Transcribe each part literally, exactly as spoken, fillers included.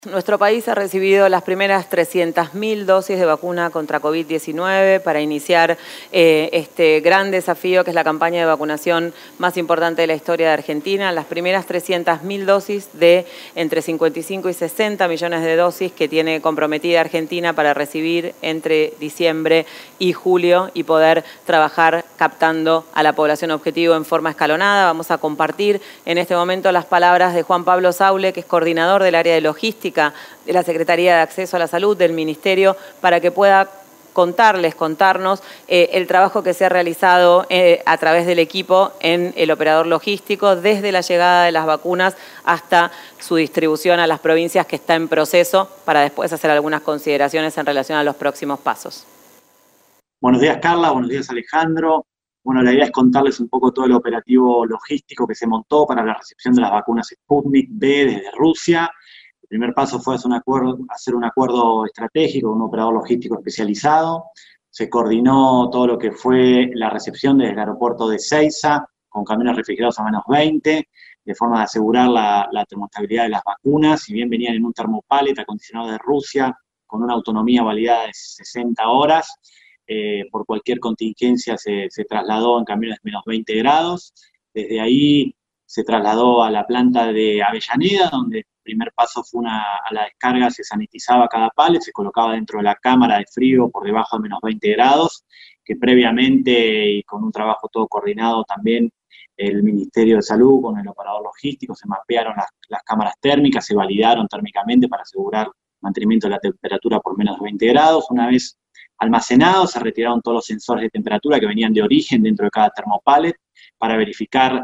Nuestro país ha recibido las primeras trescientas mil dosis de vacuna contra COVID diecinueve para iniciar eh, este gran desafío que es la campaña de vacunación más importante de la historia de Argentina. Las primeras trescientas mil dosis de entre cincuenta y cinco y sesenta millones de dosis que tiene comprometida Argentina para recibir entre diciembre y julio y poder trabajar captando a la población objetivo en forma escalonada. Vamos a compartir en este momento las palabras de Juan Pablo Saule, que es coordinador del área de logística de la Secretaría de Acceso a la Salud del Ministerio, para que pueda contarles, contarnos eh, el trabajo que se ha realizado eh, a través del equipo en el operador logístico, desde la llegada de las vacunas hasta su distribución a las provincias, que está en proceso, para después hacer algunas consideraciones en relación a los próximos pasos. Buenos días, Carla. Buenos días, Alejandro. Bueno, la idea es contarles un poco todo el operativo logístico que se montó para la recepción de las vacunas Sputnik V desde Rusia. El primer paso fue hacer un acuerdo, hacer un acuerdo estratégico con un operador logístico especializado. Se coordinó todo lo que fue la recepción desde el aeropuerto de Ezeiza, con camiones refrigerados a menos veinte, de forma de asegurar la, la termostabilidad de las vacunas. Si bien venían en un termopallet acondicionado de Rusia, con una autonomía validada de sesenta horas, eh, por cualquier contingencia se, se trasladó en camiones de menos veinte grados. Desde ahí se trasladó a la planta de Avellaneda, donde el primer paso fue una, a la descarga, se sanitizaba cada pallet, se colocaba dentro de la cámara de frío por debajo de menos veinte grados, que previamente, y con un trabajo todo coordinado también, el Ministerio de Salud con el operador logístico, se mapearon las, las cámaras térmicas, se validaron térmicamente para asegurar mantenimiento de la temperatura por menos de veinte grados. Una vez almacenados, se retiraron todos los sensores de temperatura que venían de origen dentro de cada termopallet para verificar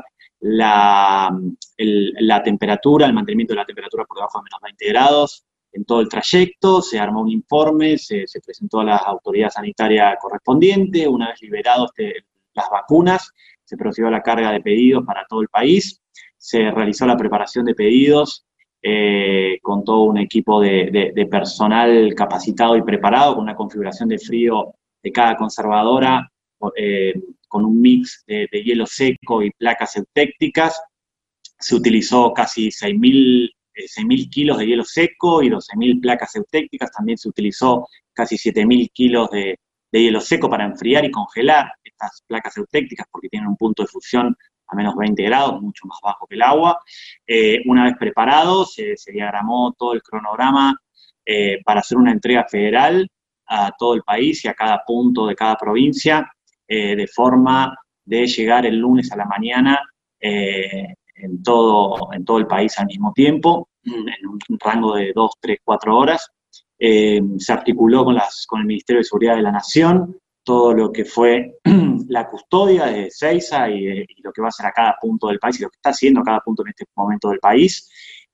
La, el, la temperatura, el mantenimiento de la temperatura por debajo de menos veinte grados en todo el trayecto. Se armó un informe, se, se presentó a la autoridad sanitaria correspondiente. Una vez liberados de las vacunas, se procedió a la carga de pedidos para todo el país. Se realizó la preparación de pedidos eh, con todo un equipo de, de, de personal capacitado y preparado, con una configuración de frío de cada conservadora, eh, con un mix de, de hielo seco y placas eutécticas. Se utilizó casi seis mil kilos de hielo seco y doce mil placas eutécticas. También se utilizó casi siete mil kilos de, de hielo seco para enfriar y congelar estas placas eutécticas, porque tienen un punto de fusión a menos veinte grados, mucho más bajo que el agua. Eh, una vez preparado, se, se diagramó todo el cronograma eh, para hacer una entrega federal a todo el país y a cada punto de cada provincia, Eh, de forma de llegar el lunes a la mañana eh, en, todo, en todo el país al mismo tiempo, en un rango de dos, tres, cuatro horas. Eh, se articuló con, las, con el Ministerio de Seguridad de la Nación todo lo que fue la custodia de Ezeiza y, y lo que va a hacer a cada punto del país y lo que está haciendo a cada punto en este momento del país.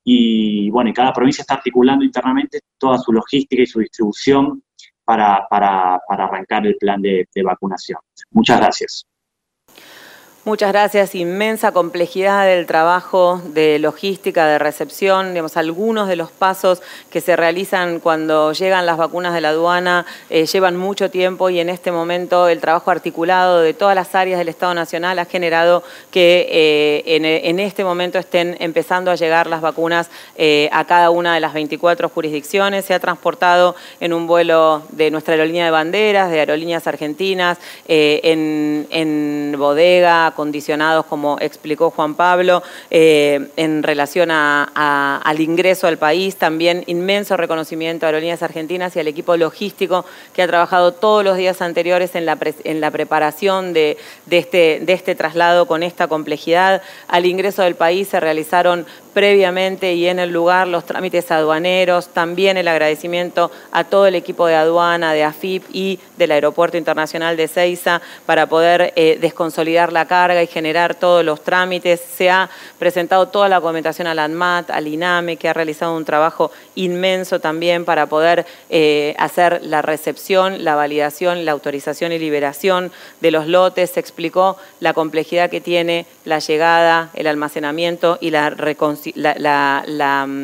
Y bueno, y cada provincia está articulando internamente toda su logística y su distribución Para, para, para arrancar el plan de, de vacunación. Muchas gracias. Muchas gracias. Inmensa complejidad del trabajo de logística, de recepción, digamos, algunos de los pasos que se realizan cuando llegan las vacunas de la aduana eh, llevan mucho tiempo, y en este momento el trabajo articulado de todas las áreas del Estado Nacional ha generado que eh, en, en este momento estén empezando a llegar las vacunas eh, a cada una de las veinticuatro jurisdicciones. Se ha transportado en un vuelo de nuestra aerolínea de banderas, de Aerolíneas Argentinas, eh, en, en bodega, condicionados, como explicó Juan Pablo, eh, en relación a, a, al ingreso al país. También inmenso reconocimiento a Aerolíneas Argentinas y al equipo logístico que ha trabajado todos los días anteriores en la, pre, en la preparación de, de, este, de este traslado con esta complejidad. Al ingreso del país se realizaron previamente y en el lugar los trámites aduaneros, también el agradecimiento a todo el equipo de aduana, de A F I P y del Aeropuerto Internacional de Ezeiza para poder eh, desconsolidar la carga y generar todos los trámites. Se ha presentado toda la documentación al ANMAT, al INAME, que ha realizado un trabajo inmenso también para poder eh, hacer la recepción, la validación, la autorización y liberación de los lotes. Se explicó la complejidad que tiene la llegada, el almacenamiento y la reconstrucción. La, la, la,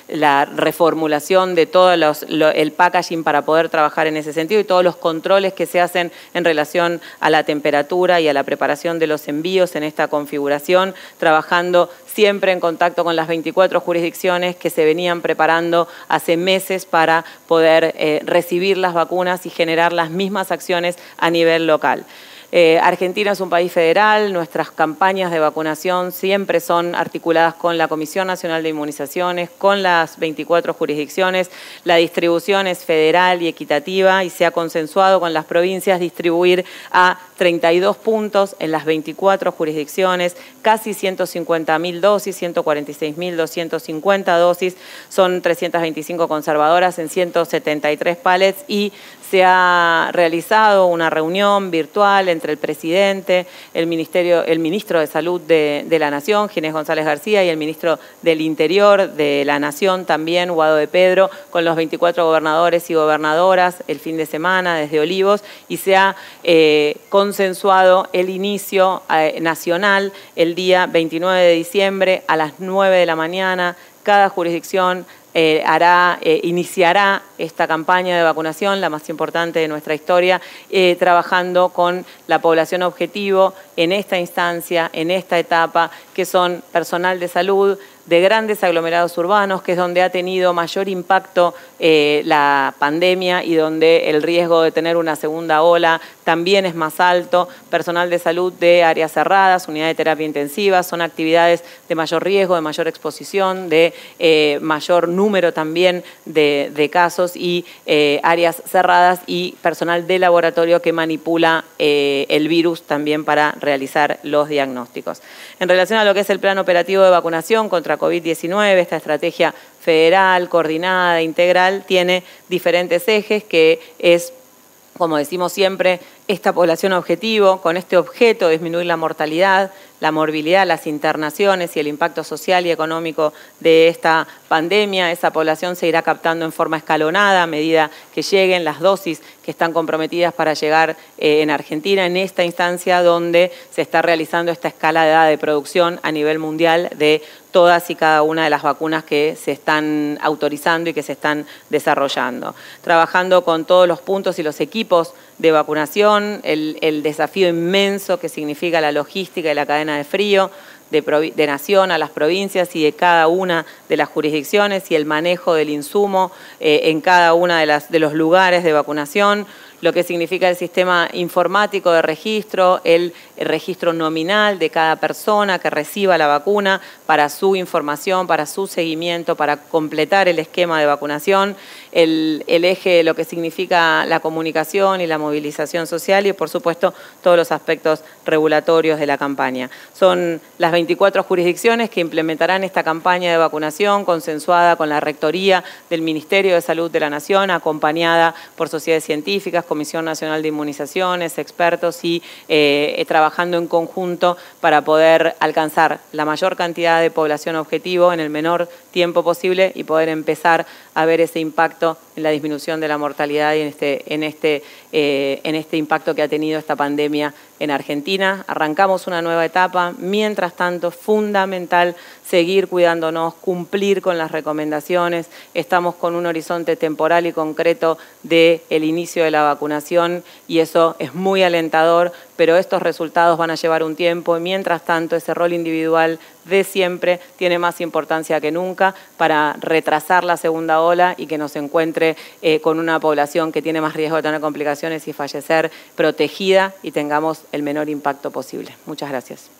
la reformulación de todo los, lo, el packaging para poder trabajar en ese sentido y todos los controles que se hacen en relación a la temperatura y a la preparación de los envíos en esta configuración, trabajando siempre en contacto con las veinticuatro jurisdicciones que se venían preparando hace meses para poder eh, recibir las vacunas y generar las mismas acciones a nivel local. Eh, Argentina es un país federal, nuestras campañas de vacunación siempre son articuladas con la Comisión Nacional de Inmunizaciones, con las veinticuatro jurisdicciones, la distribución es federal y equitativa y se ha consensuado con las provincias distribuir a treinta y dos puntos en las veinticuatro jurisdicciones, casi ciento cincuenta mil dosis, ciento cuarenta y seis mil doscientas cincuenta dosis, son trescientas veinticinco conservadoras en ciento setenta y tres pallets y se ha realizado una reunión virtual entre el presidente, el, ministerio, el ministro de Salud de, de la Nación, Ginés González García, y el ministro del Interior de la Nación también, Guado de Pedro, con los veinticuatro gobernadores y gobernadoras el fin de semana desde Olivos, y se ha eh, consensuado el inicio eh, nacional el día veintinueve de diciembre a las nueve de la mañana. Cada jurisdicción Eh, hará, eh, iniciará esta campaña de vacunación, la más importante de nuestra historia, eh, trabajando con la población objetivo en esta instancia, en esta etapa, que son personal de salud, de grandes aglomerados urbanos, que es donde ha tenido mayor impacto eh, la pandemia y donde el riesgo de tener una segunda ola también es más alto, personal de salud de áreas cerradas, unidad de terapia intensiva, son actividades de mayor riesgo, de mayor exposición, de eh, mayor número también de, de casos y eh, áreas cerradas y personal de laboratorio que manipula eh, el virus también para realizar los diagnósticos. En relación a lo que es el plan operativo de vacunación contra COVID diecinueve, esta estrategia federal, coordinada, integral, tiene diferentes ejes que es, como decimos siempre, esta población objetivo, con este objeto de disminuir la mortalidad, la morbilidad, las internaciones y el impacto social y económico de esta pandemia. Esa población se irá captando en forma escalonada a medida que lleguen las dosis que están comprometidas para llegar eh, en Argentina, en esta instancia donde se está realizando esta escala de edad de producción a nivel mundial de todas y cada una de las vacunas que se están autorizando y que se están desarrollando. Trabajando con todos los puntos y los equipos de vacunación, el, el desafío inmenso que significa la logística y la cadena de frío, de, de nación a las provincias y de cada una de las jurisdicciones y el manejo del insumo eh, en cada una de, las, de los lugares de vacunación, lo que significa el sistema informático de registro, el, el registro nominal de cada persona que reciba la vacuna para su información, para su seguimiento, para completar el esquema de vacunación, el, el eje de lo que significa la comunicación y la movilización social y, por supuesto, todos los aspectos regulatorios de la campaña. Son las veinticuatro jurisdicciones que implementarán esta campaña de vacunación consensuada con la Rectoría del Ministerio de Salud de la Nación, acompañada por sociedades científicas, Comisión Nacional de Inmunizaciones, expertos y eh, trabajando en conjunto para poder alcanzar la mayor cantidad de población objetivo en el menor tiempo posible y poder empezar a ver ese impacto en la disminución de la mortalidad y en este, en este, eh, en este impacto que ha tenido esta pandemia en Argentina. Arrancamos una nueva etapa, mientras tanto, fundamental seguir cuidándonos, cumplir con las recomendaciones. Estamos con un horizonte temporal y concreto del inicio de la vacunación y eso es muy alentador, pero estos resultados van a llevar un tiempo y mientras tanto ese rol individual de siempre tiene más importancia que nunca para retrasar la segunda ola y que nos encuentre eh, con una población que tiene más riesgo de tener complicaciones y fallecer protegida y tengamos el menor impacto posible. Muchas gracias.